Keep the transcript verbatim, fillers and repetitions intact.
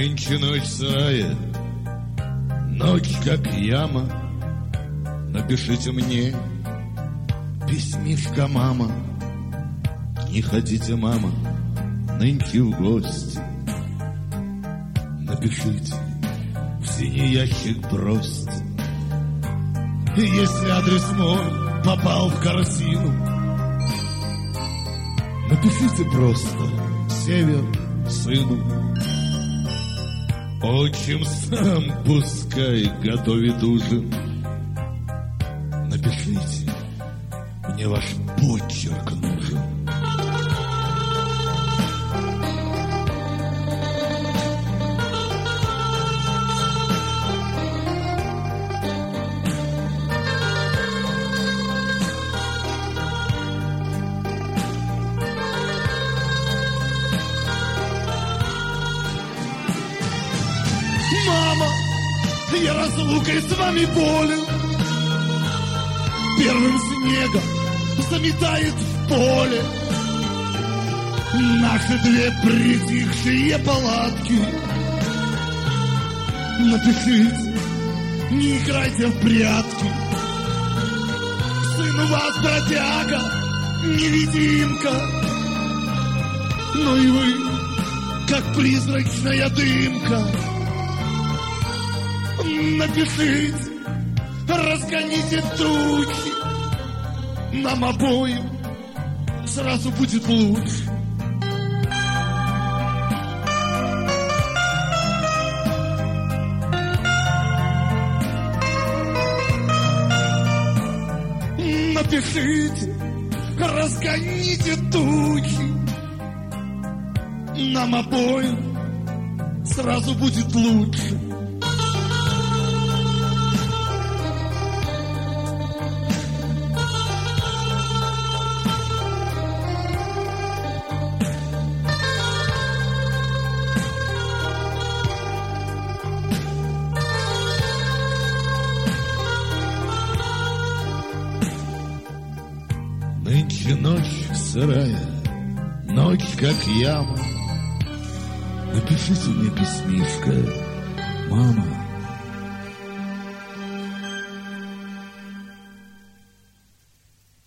Нынче ночь сырая, ночь как яма. Напишите мне письмишко, мама. Не ходите, мама, нынче в гости. Напишите в синий ящик бросьте. И если адрес мой попал в корзину, напишите просто север сыну. Отчим сам пускай готовит ужин. Напишите, мне ваш почерк нужен. Мама, я разлукой с вами болен. Первым снегом заметает в поле наши две притихшие палатки. Напишите, не играйте в прятки. Сын у вас бродяга, невидимка, но и вы, как призрачная дымка. Напишите, разгоните тучи, нам обоим сразу будет лучше. Напишите, разгоните тучи, нам обоим сразу будет лучше. Нынче ночь сырая, ночь как яма. Напишите мне письмишко, мама.